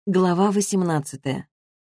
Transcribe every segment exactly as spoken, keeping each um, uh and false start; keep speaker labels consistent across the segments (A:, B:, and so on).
A: Глава восемнадцатая.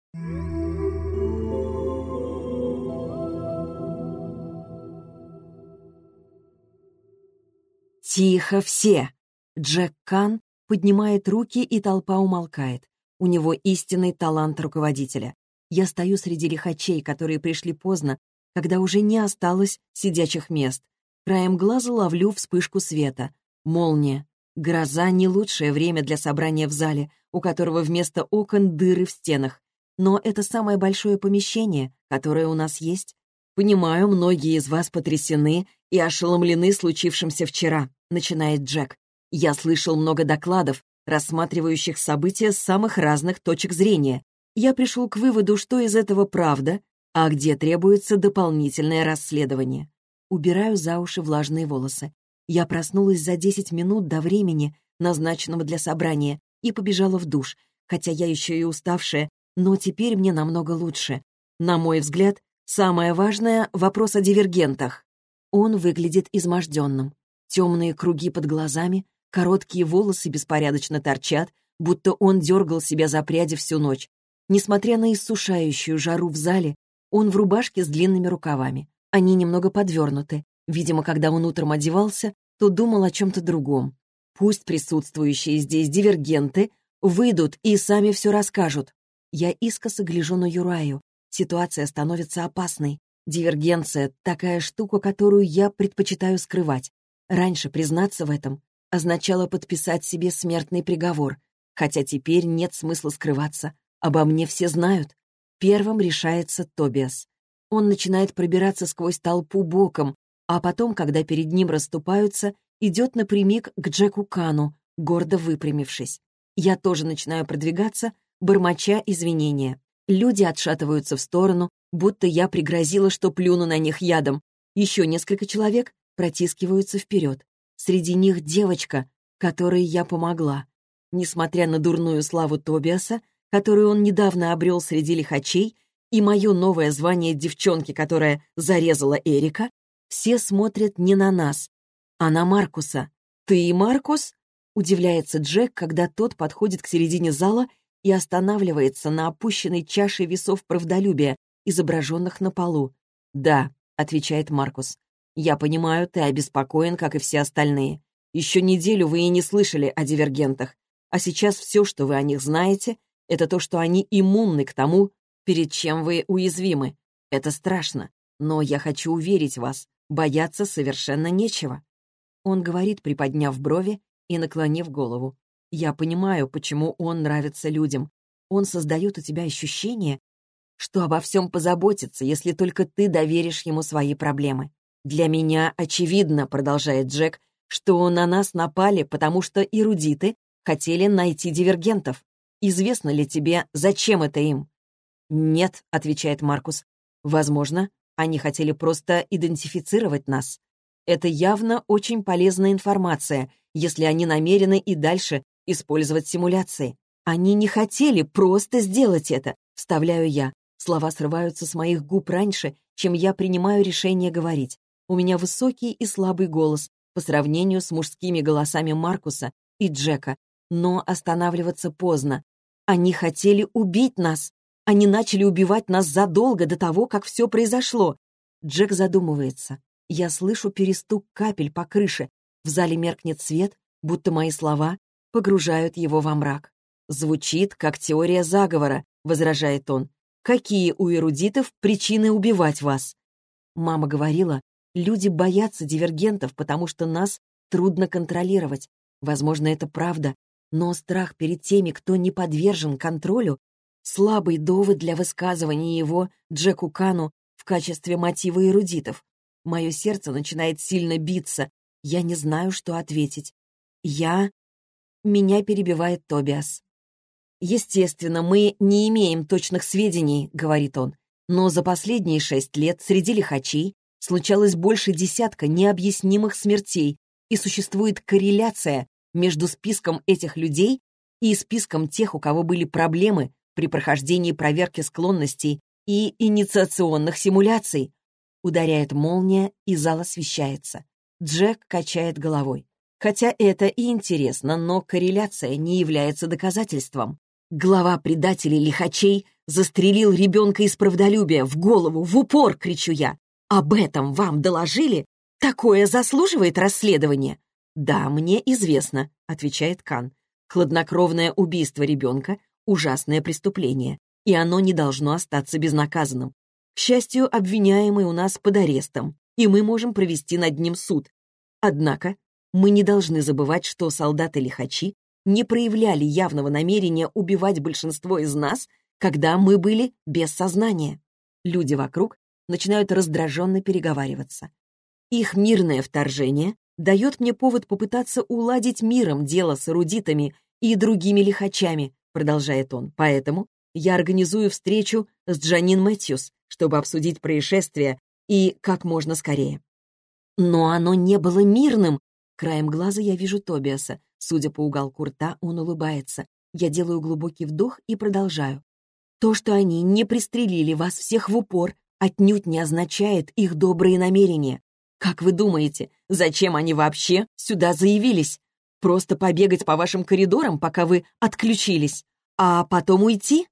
A: «Тихо все!» Джек Кан поднимает руки, и толпа умолкает. У него истинный талант руководителя. Я стою среди лихачей, которые пришли поздно, когда уже не осталось сидячих мест. Краем глаза ловлю вспышку света. Молния. Гроза — не лучшее время для собрания в зале, у которого вместо окон дыры в стенах. Но это самое большое помещение, которое у нас есть. Понимаю, многие из вас потрясены и ошеломлены случившимся вчера, начинает Джек. Я слышал много докладов, рассматривающих события с самых разных точек зрения. Я пришел к выводу, что из этого правда, а где требуется дополнительное расследование. Убираю за уши влажные волосы. Я проснулась за десять минут до времени, назначенного для собрания, и побежала в душ, хотя я еще и уставшая, но теперь мне намного лучше. На мой взгляд, самое важное — вопрос о дивергентах. Он выглядит изможденным. Темные круги под глазами, короткие волосы беспорядочно торчат, будто он дергал себя за пряди всю ночь. Несмотря на иссушающую жару в зале, он в рубашке с длинными рукавами. Они немного подвернуты. Видимо, когда он утром одевался, то думал о чем-то другом. Пусть присутствующие здесь дивергенты выйдут и сами все расскажут. Я искоса гляжу на Юраю. Ситуация становится опасной. Дивергенция — такая штука, которую я предпочитаю скрывать. Раньше признаться в этом означало подписать себе смертный приговор. Хотя теперь нет смысла скрываться. Обо мне все знают. Первым решается Тобиас. Он начинает пробираться сквозь толпу боком, а потом, когда перед ним расступаются, идет напрямик к Джеку Кану, гордо выпрямившись. Я тоже начинаю продвигаться, бормоча извинения. Люди отшатываются в сторону, будто я пригрозила, что плюну на них ядом. Еще несколько человек протискиваются вперед. Среди них девочка, которой я помогла. Несмотря на дурную славу Тобиаса, которую он недавно обрел среди лихачей, и мое новое звание девчонки, которая зарезала Эрика, все смотрят не на нас, а на Маркуса. «Ты и Маркус?» — удивляется Джек, когда тот подходит к середине зала и останавливается на опущенной чаше весов правдолюбия, изображенных на полу. «Да», — отвечает Маркус. «Я понимаю, ты обеспокоен, как и все остальные. Еще неделю вы и не слышали о дивергентах, а сейчас все, что вы о них знаете, это то, что они иммунны к тому, перед чем вы уязвимы. Это страшно, но я хочу уверить вас, бояться совершенно нечего». Он говорит, приподняв брови и наклонив голову. «Я понимаю, почему он нравится людям. Он создает у тебя ощущение, что обо всем позаботится, если только ты доверишь ему свои проблемы. Для меня очевидно, — продолжает Джек, — что на нас напали, потому что эрудиты хотели найти дивергентов. Известно ли тебе, зачем это им?» «Нет», — отвечает Маркус. «Возможно, они хотели просто идентифицировать нас. Это явно очень полезная информация, если они намерены и дальше использовать симуляции. Они не хотели просто сделать это», — вставляю я. Слова срываются с моих губ раньше, чем я принимаю решение говорить. У меня высокий и слабый голос по сравнению с мужскими голосами Маркуса и Джека, но останавливаться поздно. Они хотели убить нас. Они начали убивать нас задолго до того, как все произошло. Джек задумывается. Я слышу перестук капель по крыше. В зале меркнет свет, будто мои слова погружают его во мрак. «Звучит, как теория заговора», — возражает он. «Какие у эрудитов причины убивать вас?» Мама говорила, люди боятся дивергентов, потому что нас трудно контролировать. Возможно, это правда, но страх перед теми, кто не подвержен контролю, слабый довод для высказывания его Джеку Кану в качестве мотива эрудитов. Мое сердце начинает сильно биться. Я не знаю, что ответить. Я... Меня перебивает Тобиас. «Естественно, мы не имеем точных сведений», — говорит он, «но за последние шесть лет среди лихачей случалось больше десятка необъяснимых смертей, и существует корреляция между списком этих людей и списком тех, у кого были проблемы при прохождении проверки склонностей и инициационных симуляций». Ударяет молния, и зал освещается. Джек качает головой. Хотя это и интересно, но корреляция не является доказательством. Глава предателей-лихачей застрелил ребенка из правдолюбия в голову, в упор, кричу я. Об этом вам доложили? Такое заслуживает расследования? Да, мне известно, отвечает Кан. Хладнокровное убийство ребенка — ужасное преступление, и оно не должно остаться безнаказанным. К счастью, обвиняемый у нас под арестом, и мы можем провести над ним суд. Однако мы не должны забывать, что солдаты-лихачи не проявляли явного намерения убивать большинство из нас, когда мы были без сознания. Люди вокруг начинают раздраженно переговариваться. Их мирное вторжение дает мне повод попытаться уладить миром дело с эрудитами и другими лихачами, продолжает он. Поэтому я организую встречу с Джанин Мэтьюс, чтобы обсудить происшествие и как можно скорее. Но оно не было мирным. Краем глаза я вижу Тобиаса. Судя по уголку рта, он улыбается. Я делаю глубокий вдох и продолжаю. То, что они не пристрелили вас всех в упор, отнюдь не означает их добрые намерения. Как вы думаете, зачем они вообще сюда заявились? Просто побегать по вашим коридорам, пока вы отключились, а потом уйти?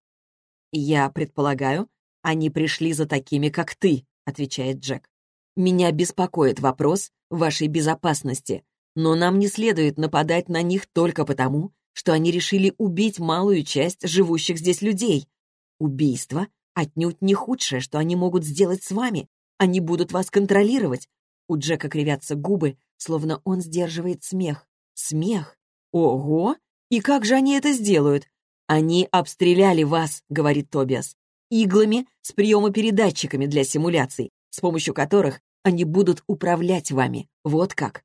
A: Я предполагаю, они пришли за такими, как ты, отвечает Джек. Меня беспокоит вопрос вашей безопасности, но нам не следует нападать на них только потому, что они решили убить малую часть живущих здесь людей. Убийство отнюдь не худшее, что они могут сделать с вами. Они будут вас контролировать. У Джека кривятся губы, словно он сдерживает смех. Смех? Ого! И как же они это сделают? Они обстреляли вас, говорит Тобиас, иглами с приемопередатчиками для симуляций, с помощью которых они будут управлять вами. Вот как.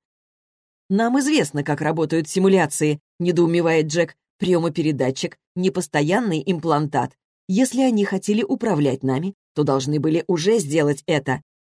A: Нам известно, как работают симуляции, недоумевает Джек. Приемопередатчик — непостоянный имплантат. Если они хотели управлять нами, то должны были уже сделать это.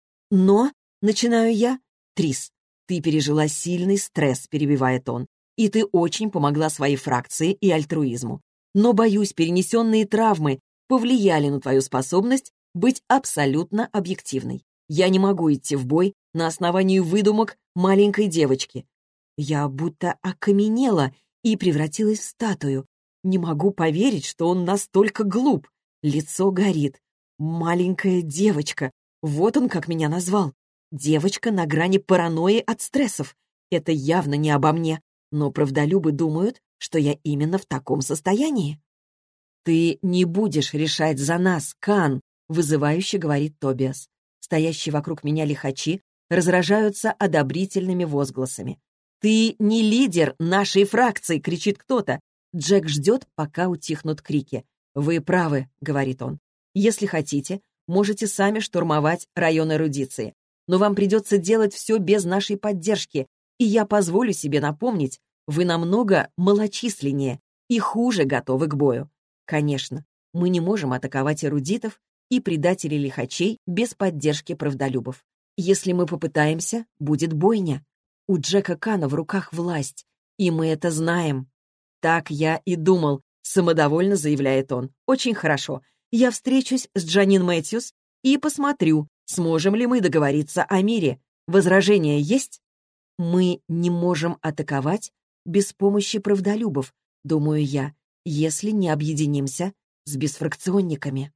A: Но, начинаю я, Трис, ты пережила сильный стресс, перебивает он, и ты очень помогла своей фракции и альтруизму. Но, боюсь, перенесенные травмы повлияли на твою способность быть абсолютно объективной. Я не могу идти в бой на основании выдумок маленькой девочки. Я будто окаменела и превратилась в статую. Не могу поверить, что он настолько глуп. Лицо горит. Маленькая девочка. Вот он как меня назвал. Девочка на грани паранойи от стрессов. Это явно не обо мне. Но правдолюбы думают, что я именно в таком состоянии. «Ты не будешь решать за нас, Кан», — вызывающе говорит Тобиас. Стоящие вокруг меня лихачи разражаются одобрительными возгласами. «Ты не лидер нашей фракции!» — кричит кто-то. Джек ждет, пока утихнут крики. «Вы правы», — говорит он. «Если хотите, можете сами штурмовать район эрудиции. Но вам придется делать все без нашей поддержки, и я позволю себе напомнить, вы намного малочисленнее и хуже готовы к бою. Конечно, мы не можем атаковать эрудитов и предателей лихачей без поддержки правдолюбов. Если мы попытаемся, будет бойня. У Джека Кана в руках власть, и мы это знаем». «Так я и думал», — самодовольно заявляет он. «Очень хорошо. Я встречусь с Джанин Мэтьюс и посмотрю, сможем ли мы договориться о мире. Возражения есть?» «Мы не можем атаковать без помощи правдолюбов, думаю я, если не объединимся с бесфракционниками».